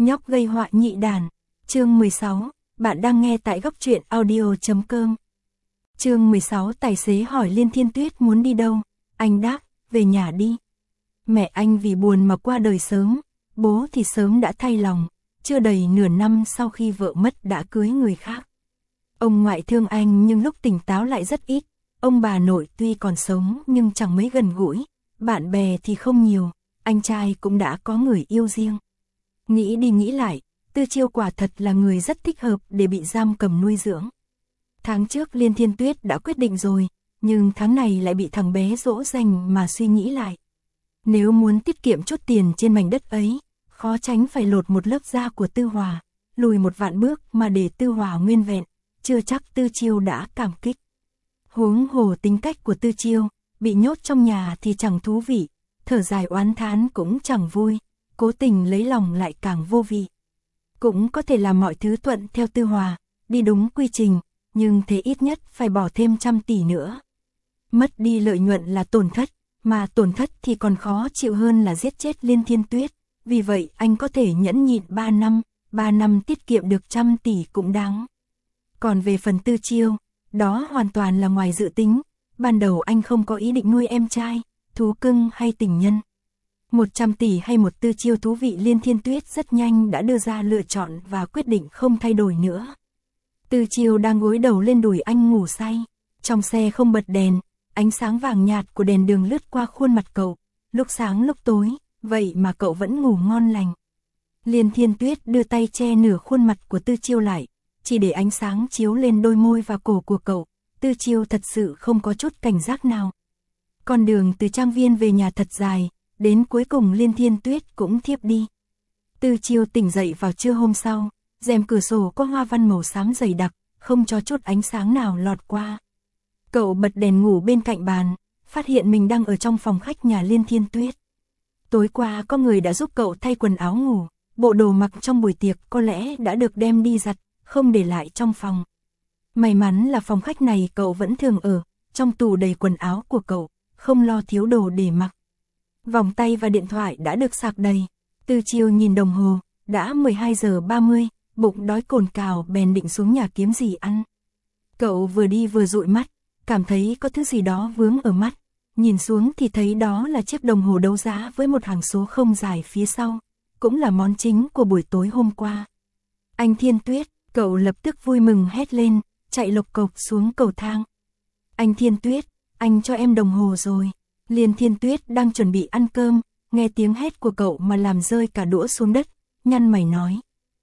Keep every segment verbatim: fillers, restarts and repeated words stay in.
Nhóc gây họa nhị đàn. Chương mười sáu, bạn đang nghe tại góc truyện audio chấm com. Chương mười sáu, tài xế hỏi Liên Thiên Tuyết muốn đi đâu. Anh đáp, về nhà đi. Mẹ anh vì buồn mà qua đời sớm, bố thì sớm đã thay lòng, chưa đầy nửa năm sau khi vợ mất đã cưới người khác. Ông ngoại thương anh nhưng lúc tỉnh táo lại rất ít, ông bà nội tuy còn sống nhưng chẳng mấy gần gũi, bạn bè thì không nhiều, anh trai cũng đã có người yêu riêng. Nghĩ đi nghĩ lại, Tư Chiêu quả thật là người rất thích hợp để bị giam cầm nuôi dưỡng. Tháng trước Liên Thiên Tuyết đã quyết định rồi, nhưng tháng này lại bị thằng bé dỗ dành mà suy nghĩ lại. Nếu muốn tiết kiệm chút tiền trên mảnh đất ấy, khó tránh phải lột một lớp da của Tư Hòa, lùi một vạn bước mà để Tư Hòa nguyên vẹn, chưa chắc Tư Chiêu đã cảm kích. Huống hồ tính cách của Tư Chiêu, bị nhốt trong nhà thì chẳng thú vị, thở dài oán thán cũng chẳng vui, cố tình lấy lòng lại càng vô vị. Cũng có thể làm mọi thứ thuận theo Tư Hòa, đi đúng quy trình, nhưng thế ít nhất phải bỏ thêm trăm tỷ nữa. Mất đi lợi nhuận là tổn thất, mà tổn thất thì còn khó chịu hơn là giết chết Liên Thiên Tuyết, vì vậy anh có thể nhẫn nhịn ba năm, ba năm tiết kiệm được trăm tỷ cũng đáng. Còn về phần Tư Chiêu, đó hoàn toàn là ngoài dự tính, ban đầu anh không có ý định nuôi em trai, thú cưng hay tình nhân. Một trăm tỷ hay một Tư Chiêu thú vị, Liên Thiên Tuyết rất nhanh đã đưa ra lựa chọn và quyết định không thay đổi nữa. Tư Chiêu đang gối đầu lên đùi anh ngủ say, trong xe không bật đèn, ánh sáng vàng nhạt của đèn đường lướt qua khuôn mặt cậu, lúc sáng lúc tối, vậy mà cậu vẫn ngủ ngon lành. Liên Thiên Tuyết đưa tay che nửa khuôn mặt của Tư Chiêu lại, chỉ để ánh sáng chiếu lên đôi môi và cổ của cậu. Tư Chiêu thật sự không có chút cảnh giác nào. Con đường từ trang viên về nhà thật dài, đến cuối cùng Liên Thiên Tuyết cũng thiếp đi. Tư Chiêu tỉnh dậy vào trưa hôm sau, rèm cửa sổ có hoa văn màu xám dày đặc, không cho chút ánh sáng nào lọt qua. Cậu bật đèn ngủ bên cạnh bàn, phát hiện mình đang ở trong phòng khách nhà Liên Thiên Tuyết. Tối qua có người đã giúp cậu thay quần áo ngủ, bộ đồ mặc trong buổi tiệc có lẽ đã được đem đi giặt, không để lại trong phòng. May mắn là phòng khách này cậu vẫn thường ở, trong tủ đầy quần áo của cậu, không lo thiếu đồ để mặc. Vòng tay và điện thoại đã được sạc đầy. Tư Chiêu nhìn đồng hồ, đã mười hai giờ ba mươi, bụng đói cồn cào bèn định xuống nhà kiếm gì ăn. Cậu vừa đi vừa dụi mắt, cảm thấy có thứ gì đó vướng ở mắt, nhìn xuống thì thấy đó là chiếc đồng hồ đấu giá với một hàng số không dài phía sau, cũng là món chính của buổi tối hôm qua. Anh Thiên Tuyết, cậu lập tức vui mừng hét lên, chạy lộc cộc xuống cầu thang. Anh Thiên Tuyết, anh cho em đồng hồ rồi. Liên Thiên Tuyết đang chuẩn bị ăn cơm, nghe tiếng hét của cậu mà làm rơi cả đũa xuống đất, nhăn mày nói.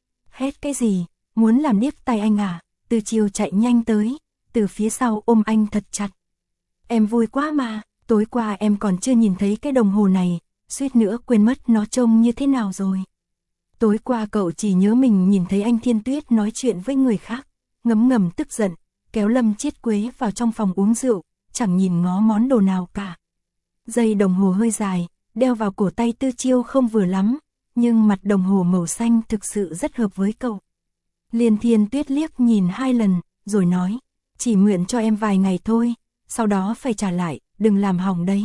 Hét cái gì, muốn làm điếc tai anh à? Tư Chiêu chạy nhanh tới, từ phía sau ôm anh thật chặt. Em vui quá mà, tối qua em còn chưa nhìn thấy cái đồng hồ này, suýt nữa quên mất nó trông như thế nào rồi. Tối qua cậu chỉ nhớ mình nhìn thấy anh Thiên Tuyết nói chuyện với người khác, ngấm ngầm tức giận, kéo Lâm Chiết Quế vào trong phòng uống rượu, chẳng nhìn ngó món đồ nào cả. Dây đồng hồ hơi dài, đeo vào cổ tay Tư Chiêu không vừa lắm, nhưng mặt đồng hồ màu xanh thực sự rất hợp với cậu. Liên Thiên Tuyết liếc nhìn hai lần, rồi nói, chỉ mượn cho em vài ngày thôi, sau đó phải trả lại, đừng làm hỏng đấy.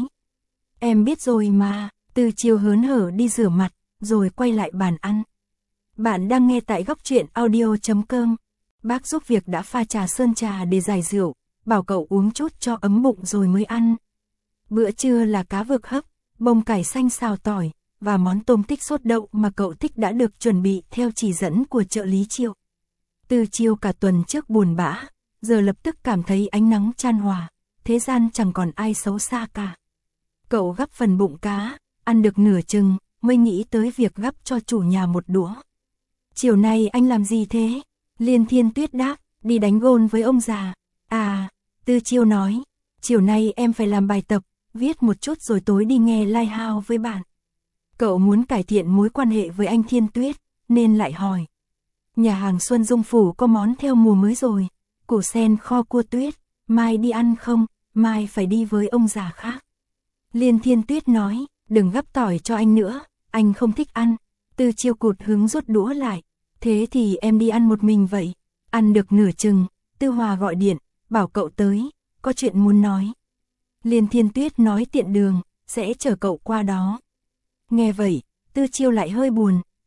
Em biết rồi mà. Tư Chiêu hớn hở đi rửa mặt, rồi quay lại bàn ăn. Bạn đang nghe tại góc truyện audio chấm com. Bác giúp việc đã pha trà sơn trà để giải rượu, bảo cậu uống chút cho ấm bụng rồi mới ăn. Bữa trưa là cá vực hấp, bông cải xanh xào tỏi, và món tôm tích sốt đậu mà cậu thích đã được chuẩn bị theo chỉ dẫn của trợ lý Triệu. Tư Chiêu cả tuần trước buồn bã, giờ lập tức cảm thấy ánh nắng chan hòa, thế gian chẳng còn ai xấu xa cả. Cậu gắp phần bụng cá, ăn được nửa chừng, mới nghĩ tới việc gắp cho chủ nhà một đũa. Chiều nay anh làm gì thế? Liên Thiên Tuyết đáp, đi đánh gôn với ông già. À, Tư Chiêu nói, chiều nay em phải làm bài tập, viết một chút rồi tối đi nghe Lighthouse với bạn. Cậu muốn cải thiện mối quan hệ với anh Thiên Tuyết, nên lại hỏi. Nhà hàng Xuân Dung Phủ có món theo mùa mới rồi, củ sen kho cua tuyết, mai đi ăn không? Mai phải đi với ông già khác. Liên Thiên Tuyết nói, đừng gắp tỏi cho anh nữa, anh không thích ăn. Tư Chiêu cụt hứng rút đũa lại, thế thì em đi ăn một mình vậy. Ăn được nửa chừng, Tư Hòa gọi điện, bảo cậu tới, có chuyện muốn nói. Liên Thiên Tuyết nói tiện đường, sẽ chở cậu qua đó. Nghe vậy, Tư Chiêu lại hơi buồn,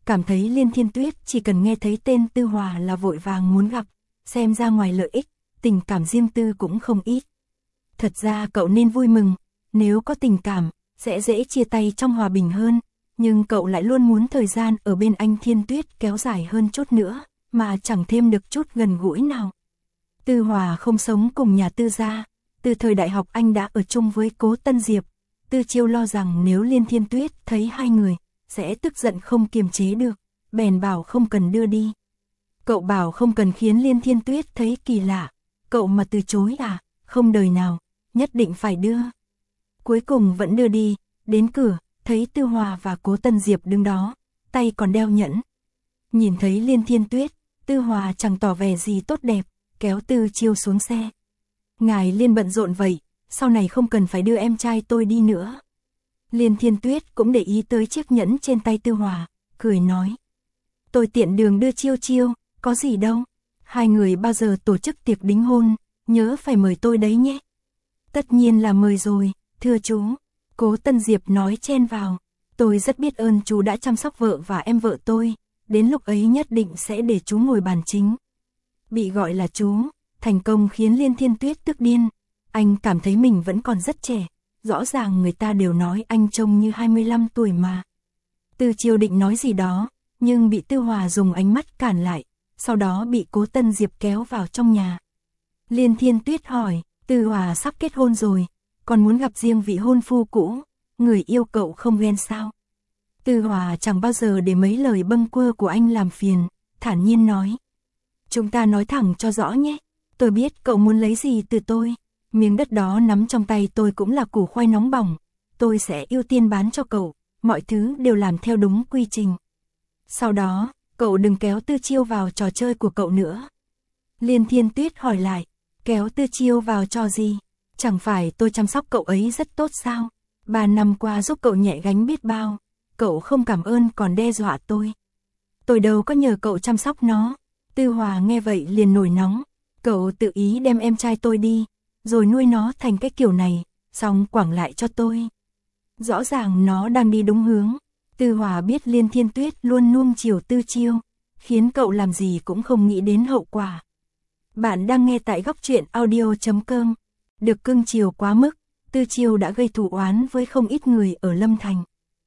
cảm thấy Liên Thiên Tuyết chỉ cần nghe thấy tên Tư Hòa là vội vàng muốn gặp, xem ra ngoài lợi ích, tình cảm riêng tư cũng không ít. Thật ra cậu nên vui mừng, nếu có tình cảm, sẽ dễ chia tay trong hòa bình hơn, nhưng cậu lại luôn muốn thời gian ở bên anh Thiên Tuyết kéo dài hơn chút nữa, mà chẳng thêm được chút gần gũi nào. Tư Hòa không sống cùng nhà Tư gia, từ thời đại học anh đã ở chung với Cố Tân Diệp. Tư Chiêu lo rằng nếu Liên Thiên Tuyết thấy hai người, sẽ tức giận không kiềm chế được, bèn bảo không cần đưa đi. Cậu bảo không cần khiến Liên Thiên Tuyết thấy kỳ lạ, cậu mà từ chối à, không đời nào, nhất định phải đưa. Cuối cùng vẫn đưa đi, đến cửa, thấy Tư Hòa và Cố Tân Diệp đứng đó, tay còn đeo nhẫn. Nhìn thấy Liên Thiên Tuyết, Tư Hòa chẳng tỏ vẻ gì tốt đẹp, kéo Tư Chiêu xuống xe. Ngài Liên bận rộn vậy, sau này không cần phải đưa em trai tôi đi nữa. Liên Thiên Tuyết cũng để ý tới chiếc nhẫn trên tay Tư Hòa, cười nói. Tôi tiện đường đưa Chiêu Chiêu, có gì đâu. Hai người bao giờ tổ chức tiệc đính hôn, nhớ phải mời tôi đấy nhé. Tất nhiên là mời rồi, thưa chú. Cố Tân Diệp nói chen vào. Tôi rất biết ơn chú đã chăm sóc vợ và em vợ tôi, đến lúc ấy nhất định sẽ để chú ngồi bàn chính. Bị gọi là chú, thành công khiến Liên Thiên Tuyết tức điên. Anh cảm thấy mình vẫn còn rất trẻ, rõ ràng người ta đều nói anh trông như hai mươi lăm tuổi mà. Tư Chiêu định nói gì đó, nhưng bị Tư Hòa dùng ánh mắt cản lại, sau đó bị Cố Tân Diệp kéo vào trong nhà. Liên Thiên Tuyết hỏi, Tư Hòa sắp kết hôn rồi, còn muốn gặp riêng vị hôn phu cũ, người yêu cậu không ghen sao? Tư Hòa chẳng bao giờ để mấy lời bâng quơ của anh làm phiền, thản nhiên nói. Chúng ta nói thẳng cho rõ nhé, tôi biết cậu muốn lấy gì từ tôi, miếng đất đó nắm trong tay tôi cũng là củ khoai nóng bỏng, tôi sẽ ưu tiên bán cho cậu, mọi thứ đều làm theo đúng quy trình. Sau đó, cậu đừng kéo Tư Chiêu vào trò chơi của cậu nữa. Liên Thiên Tuyết hỏi lại, kéo Tư Chiêu vào trò gì? Chẳng phải tôi chăm sóc cậu ấy rất tốt sao? Ba năm qua giúp cậu nhẹ gánh biết bao, cậu không cảm ơn còn đe dọa tôi. Tôi đâu có nhờ cậu chăm sóc nó. Tư Hòa nghe vậy liền nổi nóng, cậu tự ý đem em trai tôi đi, rồi nuôi nó thành cái kiểu này, xong quẳng lại cho tôi. Rõ ràng nó đang đi đúng hướng. Tư Hòa biết Liên Thiên Tuyết luôn nuông chiều Tư Chiêu, khiến cậu làm gì cũng không nghĩ đến hậu quả. Bạn đang nghe tại góc truyện audio chấm com. Được cưng chiều quá mức, Tư Chiêu đã gây thù oán với không ít người ở Lâm Thành.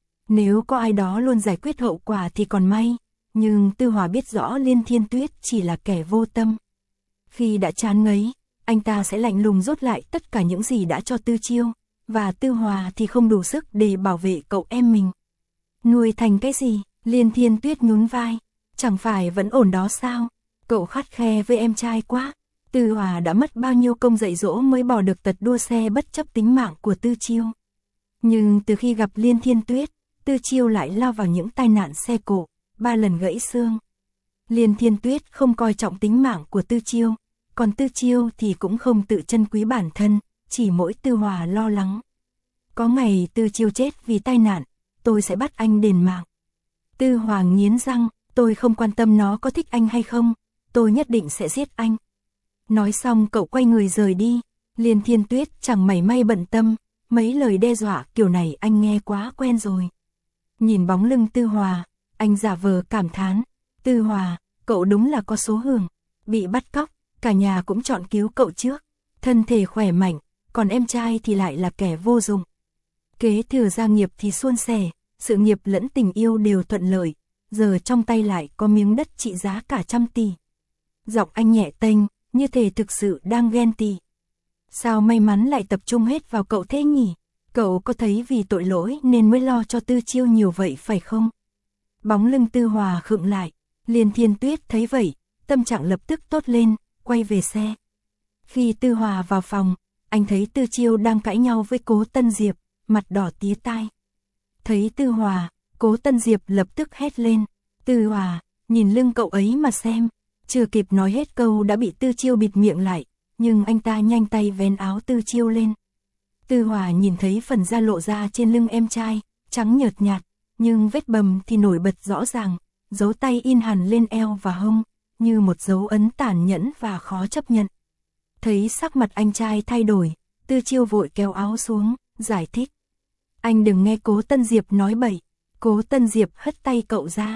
Nếu có ai đó luôn giải quyết hậu quả thì còn may, nhưng Tư Hòa biết rõ Liên Thiên Tuyết chỉ là kẻ vô tâm. Khi đã chán ngấy, anh ta sẽ lạnh lùng rút lại tất cả những gì đã cho Tư Chiêu, và Tư Hòa thì không đủ sức để bảo vệ cậu em mình. Nuôi thành cái gì? Liên Thiên Tuyết nhún vai, chẳng phải vẫn ổn đó sao? Cậu khắt khe với em trai quá. Tư Hòa đã mất bao nhiêu công dạy dỗ mới bỏ được tật đua xe bất chấp tính mạng của Tư Chiêu. Nhưng từ khi gặp Liên Thiên Tuyết, Tư Chiêu lại lao vào những tai nạn xe cộ, ba lần gãy xương. Liên Thiên Tuyết không coi trọng tính mạng của Tư Chiêu, còn Tư Chiêu thì cũng không tự trân quý bản thân, chỉ mỗi Tư Hòa lo lắng. Có ngày Tư Chiêu chết vì tai nạn, tôi sẽ bắt anh đền mạng. Tư Hòa nghiến răng, tôi không quan tâm nó có thích anh hay không, tôi nhất định sẽ giết anh. Nói xong cậu quay người rời đi, Liên Thiên Tuyết chẳng mảy may bận tâm, mấy lời đe dọa kiểu này anh nghe quá quen rồi. Nhìn bóng lưng Tư Hòa, anh giả vờ cảm thán, Tư Hòa, cậu đúng là có số hưởng, bị bắt cóc, cả nhà cũng chọn cứu cậu trước, thân thể khỏe mạnh, còn em trai thì lại là kẻ vô dụng. Kế thừa gia nghiệp thì suôn sẻ, sự nghiệp lẫn tình yêu đều thuận lợi, giờ trong tay lại có miếng đất trị giá cả trăm tỷ. Giọng anh nhẹ tênh, như thể thực sự đang ghen tị. Sao may mắn lại tập trung hết vào cậu thế nhỉ? Cậu có thấy vì tội lỗi nên mới lo cho Tư Chiêu nhiều vậy phải không? Bóng lưng Tư Hòa khựng lại, Liên Thiên Tuyết thấy vậy, tâm trạng lập tức tốt lên, quay về xe. Khi Tư Hòa vào phòng, anh thấy Tư Chiêu đang cãi nhau với Cố Tân Diệp, mặt đỏ tía tai. Thấy Tư Hòa, Cố Tân Diệp lập tức hét lên, Tư Hòa, nhìn lưng cậu ấy mà xem. Chưa kịp nói hết câu đã bị Tư Chiêu bịt miệng lại, nhưng anh ta nhanh tay vén áo Tư Chiêu lên. Tư Hòa nhìn thấy phần da lộ ra trên lưng em trai, trắng nhợt nhạt, nhưng vết bầm thì nổi bật rõ ràng, dấu tay in hẳn lên eo và hông, như một dấu ấn tàn nhẫn và khó chấp nhận. Thấy sắc mặt anh trai thay đổi, Tư Chiêu vội kéo áo xuống, giải thích. Anh đừng nghe Cố Tân Diệp nói bậy. Cố Tân Diệp hất tay cậu ra.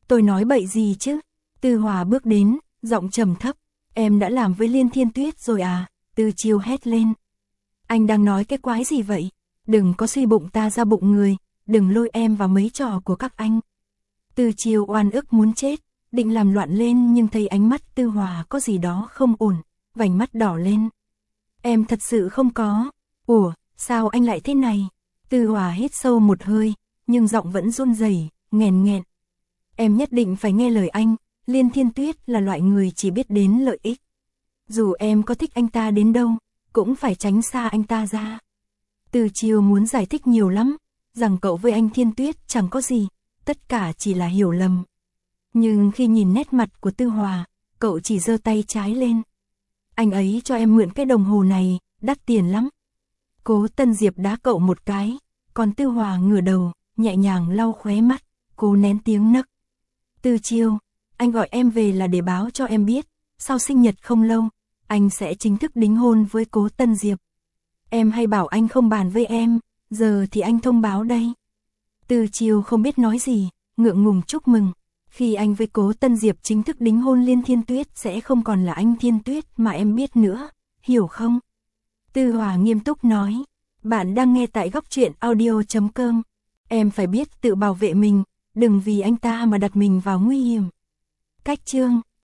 Tôi nói bậy gì chứ? Tư Hòa bước đến, giọng trầm thấp. Em đã làm với Liên Thiên Tuyết rồi à? Tư Chiêu hét lên. Anh đang nói cái quái gì vậy? Đừng có suy bụng ta ra bụng người, đừng lôi em vào mấy trò của các anh. Tư Chiêu oan ức muốn chết, định làm loạn lên nhưng thấy ánh mắt Tư Hòa có gì đó không ổn, vành mắt đỏ lên. Em thật sự không có. Ủa, sao anh lại thế này? Tư Hòa hít sâu một hơi, nhưng giọng vẫn run rẩy, nghẹn nghẹn. Em nhất định phải nghe lời anh, Liên Thiên Tuyết là loại người chỉ biết đến lợi ích. Dù em có thích anh ta đến đâu, cũng phải tránh xa anh ta ra. Từ Chiêu muốn giải thích nhiều lắm, rằng cậu với anh Thiên Tuyết chẳng có gì, tất cả chỉ là hiểu lầm. Nhưng khi nhìn nét mặt của Tư Hòa, cậu chỉ giơ tay trái lên. Anh ấy cho em mượn cái đồng hồ này, đắt tiền lắm. Cố Tân Diệp đá cậu một cái, còn Tư Hòa ngửa đầu, nhẹ nhàng lau khóe mắt, cố nén tiếng nấc. Từ Chiêu, anh gọi em về là để báo cho em biết, sau sinh nhật không lâu, anh sẽ chính thức đính hôn với Cố Tân Diệp. Em hay bảo anh không bàn với em, giờ thì anh thông báo đây. Từ Chiêu không biết nói gì, ngượng ngùng chúc mừng. Khi anh với Cố Tân Diệp chính thức đính hôn, Liên Thiên Tuyết sẽ không còn là anh Thiên Tuyết mà em biết nữa, hiểu không? Tư Hòa nghiêm túc nói. Bạn đang nghe tại góc truyện audio chấm com. Em phải biết tự bảo vệ mình, đừng vì anh ta mà đặt mình vào nguy hiểm. Cách chương